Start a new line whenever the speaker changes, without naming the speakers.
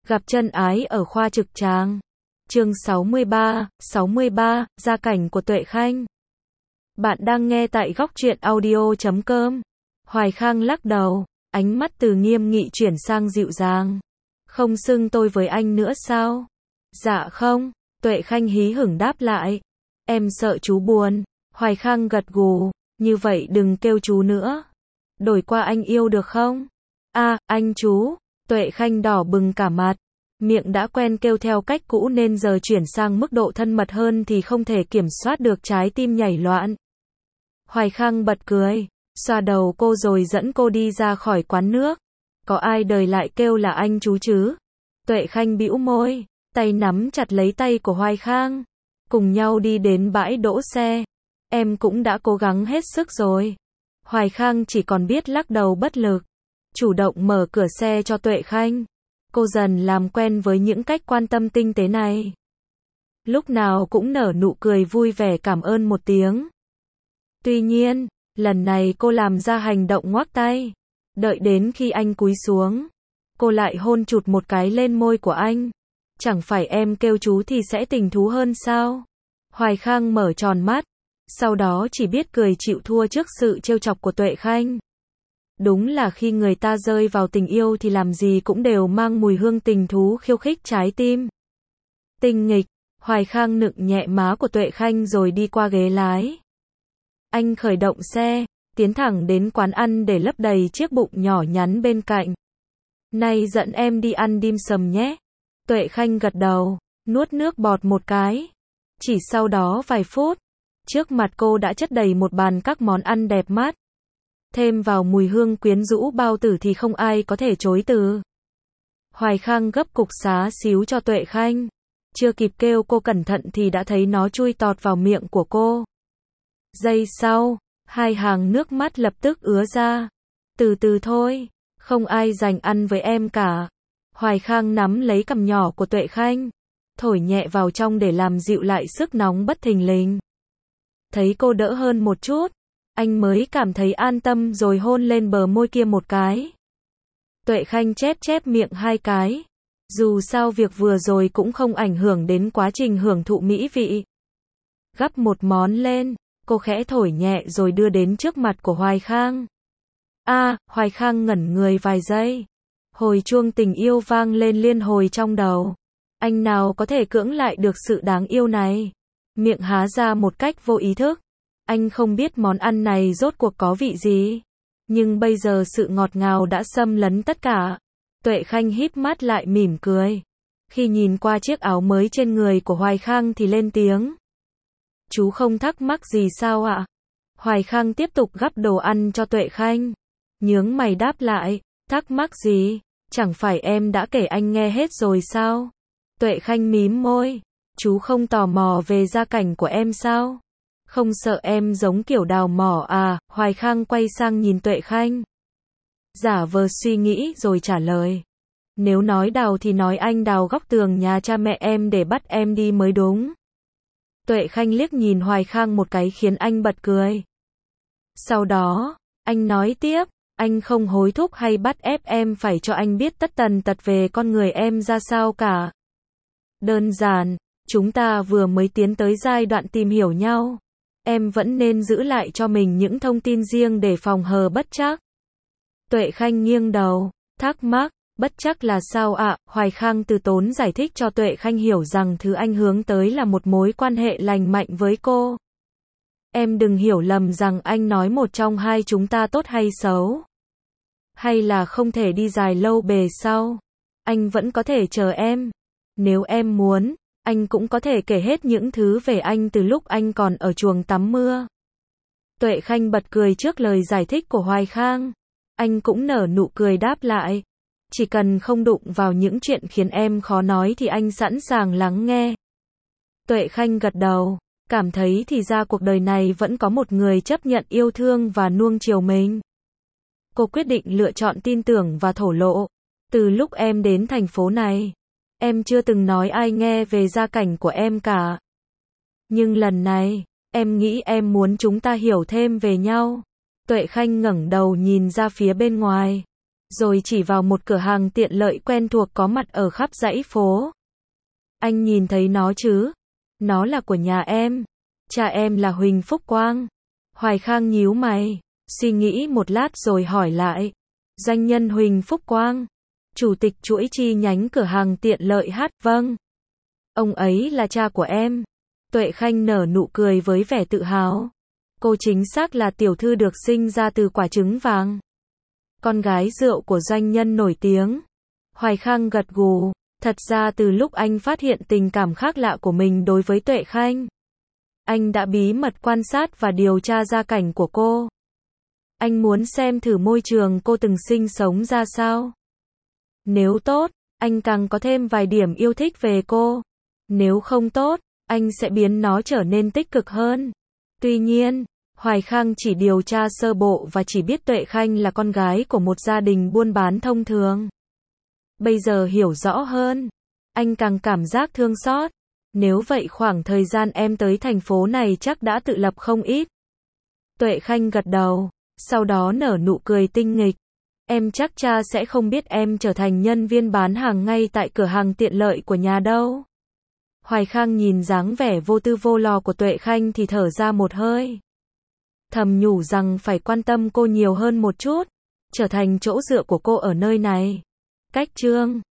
Gặp chân ái ở khoa trực tràng. Chương 63, gia cảnh của Tuệ Khanh. Bạn đang nghe tại góc truyện audio.com. Hoài Khang lắc đầu, ánh mắt từ nghiêm nghị chuyển sang dịu dàng. Không xưng tôi với anh nữa sao? Dạ không, Tuệ Khanh hí hửng đáp lại. Em sợ chú buồn. Hoài Khang gật gù, như vậy đừng kêu chú nữa. Đổi qua anh yêu được không? Anh chú. Tuệ Khanh đỏ bừng cả mặt. Miệng đã quen kêu theo cách cũ nên giờ chuyển sang mức độ thân mật hơn thì không thể kiểm soát được, trái tim nhảy loạn. Hoài Khang bật cười, xoa đầu cô rồi dẫn cô đi ra khỏi quán nước. Có ai đời lại kêu là anh chú chứ? Tuệ Khanh bĩu môi, tay nắm chặt lấy tay của Hoài Khang. Cùng nhau đi đến bãi đỗ xe. Em cũng đã cố gắng hết sức rồi. Hoài Khang chỉ còn biết lắc đầu bất lực. Chủ động mở cửa xe cho Tuệ Khanh. Cô dần làm quen với những cách quan tâm tinh tế này. Lúc nào cũng nở nụ cười vui vẻ cảm ơn một tiếng. Tuy nhiên, lần này cô làm ra hành động ngoắc tay. Đợi đến khi anh cúi xuống, cô lại hôn chụt một cái lên môi của anh. Chẳng phải em kêu chú thì sẽ tình thú hơn sao? Hoài Khang mở tròn mắt, sau đó chỉ biết cười chịu thua trước sự trêu chọc của Tuệ Khanh. Đúng là khi người ta rơi vào tình yêu thì làm gì cũng đều mang mùi hương tình thú khiêu khích trái tim. Tinh nghịch, Hoài Khang nựng nhẹ má của Tuệ Khanh rồi đi qua ghế lái. Anh khởi động xe, tiến thẳng đến quán ăn để lấp đầy chiếc bụng nhỏ nhắn bên cạnh. Này dẫn em đi ăn dim sum nhé. Tuệ Khanh gật đầu, nuốt nước bọt một cái. Chỉ sau đó vài phút, trước mặt cô đã chất đầy một bàn các món ăn đẹp mắt. Thêm vào mùi hương quyến rũ bao tử thì không ai có thể chối từ. Hoài Khang gấp cục xá xíu cho Tuệ Khanh. Chưa kịp kêu cô cẩn thận thì đã thấy nó chui tọt vào miệng của cô. Giây sau, hai hàng nước mắt lập tức ứa ra. Từ từ thôi, không ai giành ăn với em cả. Hoài Khang nắm lấy cằm nhỏ của Tuệ Khanh, thổi nhẹ vào trong để làm dịu lại sức nóng bất thình lình. Thấy cô đỡ hơn một chút, anh mới cảm thấy an tâm rồi hôn lên bờ môi kia một cái. Tuệ Khanh chép miệng hai cái. Dù sao việc vừa rồi cũng không ảnh hưởng đến quá trình hưởng thụ mỹ vị. Gắp một món lên, cô khẽ thổi nhẹ rồi đưa đến trước mặt của Hoài Khang. Hoài Khang ngẩn người vài giây. Hồi chuông tình yêu vang lên liên hồi trong đầu. Anh nào có thể cưỡng lại được sự đáng yêu này? Miệng há ra một cách vô ý thức. Anh không biết món ăn này rốt cuộc có vị gì. Nhưng bây giờ sự ngọt ngào đã xâm lấn tất cả. Tuệ Khanh híp mắt lại mỉm cười. Khi nhìn qua chiếc áo mới trên người của Hoài Khang thì lên tiếng. Chú không thắc mắc gì sao ạ? Hoài Khang tiếp tục gắp đồ ăn cho Tuệ Khanh. Nhướng mày đáp lại. Thắc mắc gì? Chẳng phải em đã kể anh nghe hết rồi sao? Tuệ Khanh mím môi. Chú không tò mò về gia cảnh của em sao? Không sợ em giống kiểu đào mỏ à? Hoài Khang quay sang nhìn Tuệ Khanh. Giả vờ suy nghĩ rồi trả lời. Nếu nói đào thì nói anh đào góc tường nhà cha mẹ em để bắt em đi mới đúng. Tuệ Khanh liếc nhìn Hoài Khang một cái khiến anh bật cười. Sau đó, anh nói tiếp, anh không hối thúc hay bắt ép em phải cho anh biết tất tần tật về con người em ra sao cả. Đơn giản, chúng ta vừa mới tiến tới giai đoạn tìm hiểu nhau. Em vẫn nên giữ lại cho mình những thông tin riêng để phòng hờ bất trắc. Tuệ Khanh nghiêng đầu, thắc mắc, bất trắc là sao ạ? Hoài Khang từ tốn giải thích cho Tuệ Khanh hiểu rằng thứ anh hướng tới là một mối quan hệ lành mạnh với cô. Em đừng hiểu lầm rằng anh nói một trong hai chúng ta tốt hay xấu. Hay là không thể đi dài lâu bề sau. Anh vẫn có thể chờ em. Nếu em muốn, anh cũng có thể kể hết những thứ về anh từ lúc anh còn ở chuồng tắm mưa. Tuệ Khanh bật cười trước lời giải thích của Hoài Khang. Anh cũng nở nụ cười đáp lại. Chỉ cần không đụng vào những chuyện khiến em khó nói thì anh sẵn sàng lắng nghe. Tuệ Khanh gật đầu, cảm thấy thì ra cuộc đời này vẫn có một người chấp nhận yêu thương và nuông chiều mình. Cô quyết định lựa chọn tin tưởng và thổ lộ. Từ lúc em đến thành phố này, em chưa từng nói ai nghe về gia cảnh của em cả. Nhưng lần này, em nghĩ em muốn chúng ta hiểu thêm về nhau. Tuệ Khanh ngẩng đầu nhìn ra phía bên ngoài. rồi chỉ vào một cửa hàng tiện lợi quen thuộc có mặt ở khắp dãy phố. Anh nhìn thấy nó chứ? Nó là của nhà em. Cha em là Huỳnh Phúc Quang. Hoài Khang nhíu mày, suy nghĩ một lát rồi hỏi lại. Doanh nhân Huỳnh Phúc Quang, chủ tịch chuỗi chi nhánh cửa hàng tiện lợi H. Vâng. Ông ấy là cha của em. Tuệ Khanh nở nụ cười với vẻ tự hào. Cô chính xác là tiểu thư được sinh ra từ quả trứng vàng. Con gái rượu của doanh nhân nổi tiếng. Hoài Khang gật gù. Thật ra từ lúc anh phát hiện tình cảm khác lạ của mình đối với Tuệ Khanh, anh đã bí mật quan sát và điều tra gia cảnh của cô. Anh muốn xem thử môi trường cô từng sinh sống ra sao. Nếu tốt, anh càng có thêm vài điểm yêu thích về cô. Nếu không tốt, anh sẽ biến nó trở nên tích cực hơn. Tuy nhiên, Hoài Khang chỉ điều tra sơ bộ và chỉ biết Tuệ Khanh là con gái của một gia đình buôn bán thông thường. Bây giờ hiểu rõ hơn, anh càng cảm giác thương xót. Nếu vậy khoảng thời gian em tới thành phố này chắc đã tự lập không ít. Tuệ Khanh gật đầu, sau đó nở nụ cười tinh nghịch. Em chắc cha sẽ không biết em trở thành nhân viên bán hàng ngay tại cửa hàng tiện lợi của nhà đâu. Hoài Khang nhìn dáng vẻ vô tư vô lo của Tuệ Khanh thì thở ra một hơi. Thầm nhủ rằng phải quan tâm cô nhiều hơn một chút, trở thành chỗ dựa của cô ở nơi này. Cách chương